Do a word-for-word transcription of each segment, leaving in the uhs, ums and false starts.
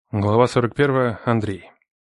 Глава сорок первая. Андрей.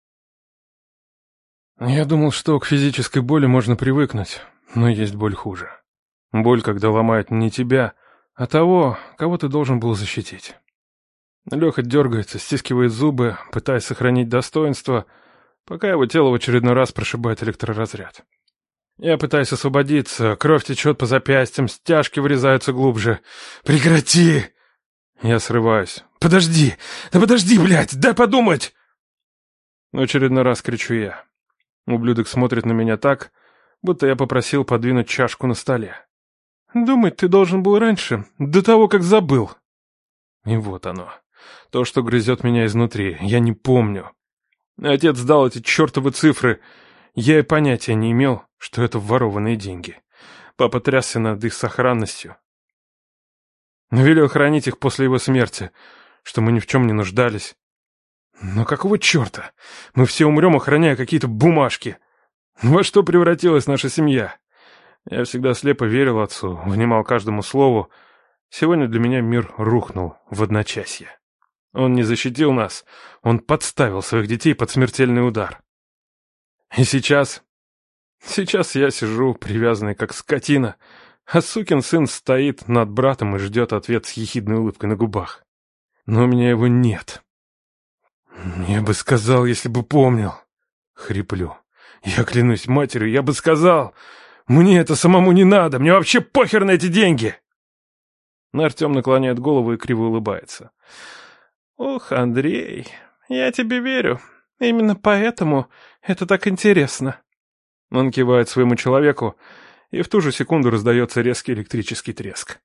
Я думал, что к физической боли можно привыкнуть, но есть боль хуже. Боль, когда ломают не тебя, а того, кого ты должен был защитить. Леха дергается, стискивает зубы, пытаясь сохранить достоинство, пока его тело в очередной раз прошибает электроразряд. Я пытаюсь освободиться, кровь течет по запястьям, стяжки вырезаются глубже. «Прекрати!» Я срываюсь. «Подожди! Да подожди, блядь! Дай подумать!» В очередной раз кричу я. Ублюдок смотрит на меня так, будто я попросил подвинуть чашку на столе. «Думать ты должен был раньше, до того, как забыл». И вот оно. То, что грызет меня изнутри. Я не помню. Отец дал эти чертовы цифры. Я и понятия не имел, что это ворованные деньги. Папа трясся над их сохранностью. Велел хранить их после его смерти, что мы ни в чем не нуждались. Но какого черта? Мы все умрем, охраняя какие-то бумажки. Во что превратилась наша семья? Я всегда слепо верил отцу, внимал каждому слову. Сегодня для меня мир рухнул в одночасье. Он не защитил нас, он подставил своих детей под смертельный удар. И сейчас... Сейчас я сижу, привязанный как скотина, а сукин сын стоит над братом и ждет ответ с ехидной улыбкой на губах. Но у меня его нет. Я бы сказал, если бы помнил. Хриплю. Я клянусь матерью, я бы сказал. Мне это самому не надо, мне вообще похер на эти деньги. Артем наклоняет голову и криво улыбается. Ох, Андрей, я тебе верю. Именно поэтому это так интересно. Он кивает своему человеку, и в ту же секунду раздается резкий электрический треск.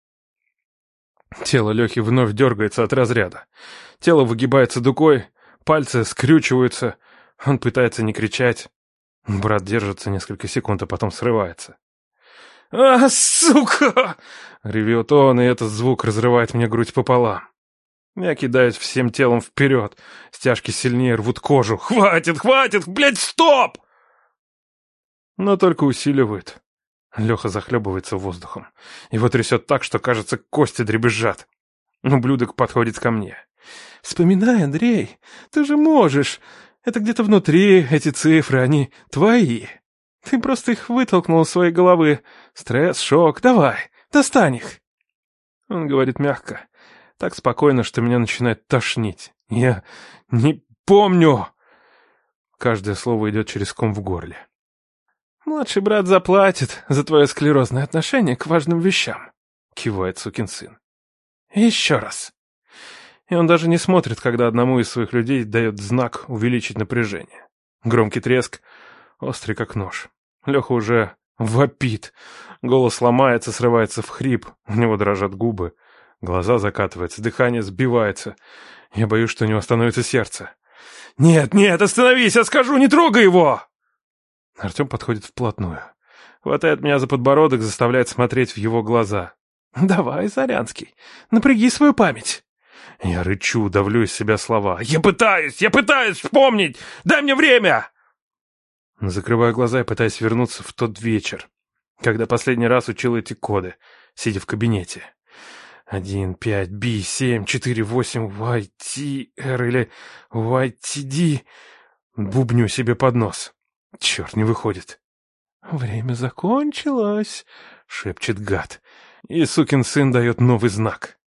Тело Лехи вновь дергается от разряда. Тело выгибается дугой, пальцы скрючиваются. Он пытается не кричать. Брат держится несколько секунд, а потом срывается. «А, сука!» — ревет он, и этот звук разрывает мне грудь пополам. Я кидаюсь всем телом вперед. Стяжки сильнее рвут кожу. «Хватит, хватит! Блядь, стоп!» Но только усиливает. Леха захлебывается воздухом. Его трясет так, что, кажется, кости дребезжат. Ублюдок подходит ко мне. «Вспоминай, Андрей, ты же можешь. Это где-то внутри, эти цифры, они твои. Ты просто их вытолкнул из своей головы. Стресс, шок, давай, достань их». Он говорит мягко, так спокойно, что меня начинает тошнить. Я не помню. Каждое слово идет через ком в горле. «Младший брат заплатит за твое склерозное отношение к важным вещам», — кивает сукин сын. «Еще раз». И он даже не смотрит, когда одному из своих людей дает знак увеличить напряжение. Громкий треск, острый как нож. Леха уже вопит. Голос ломается, срывается в хрип. У него дрожат губы. Глаза закатываются, дыхание сбивается. Я боюсь, что у него остановится сердце. «Нет, нет, остановись, я скажу, не трогай его!» Артем подходит вплотную. Хватает меня за подбородок, заставляет смотреть в его глаза. «Давай, Зарянский, напряги свою память». Я рычу, давлю из себя слова. «Я пытаюсь, я пытаюсь вспомнить! Дай мне время!» Закрываю глаза и пытаюсь вернуться в тот вечер, когда последний раз учил эти коды, сидя в кабинете. Один, пять, би, семь, четыре, восемь, вай, ти, эр или вай, ти, ди. Бубню себе под нос. Черт, не выходит. «Время закончилось», — шепчет гад. И сукин сын дает новый знак.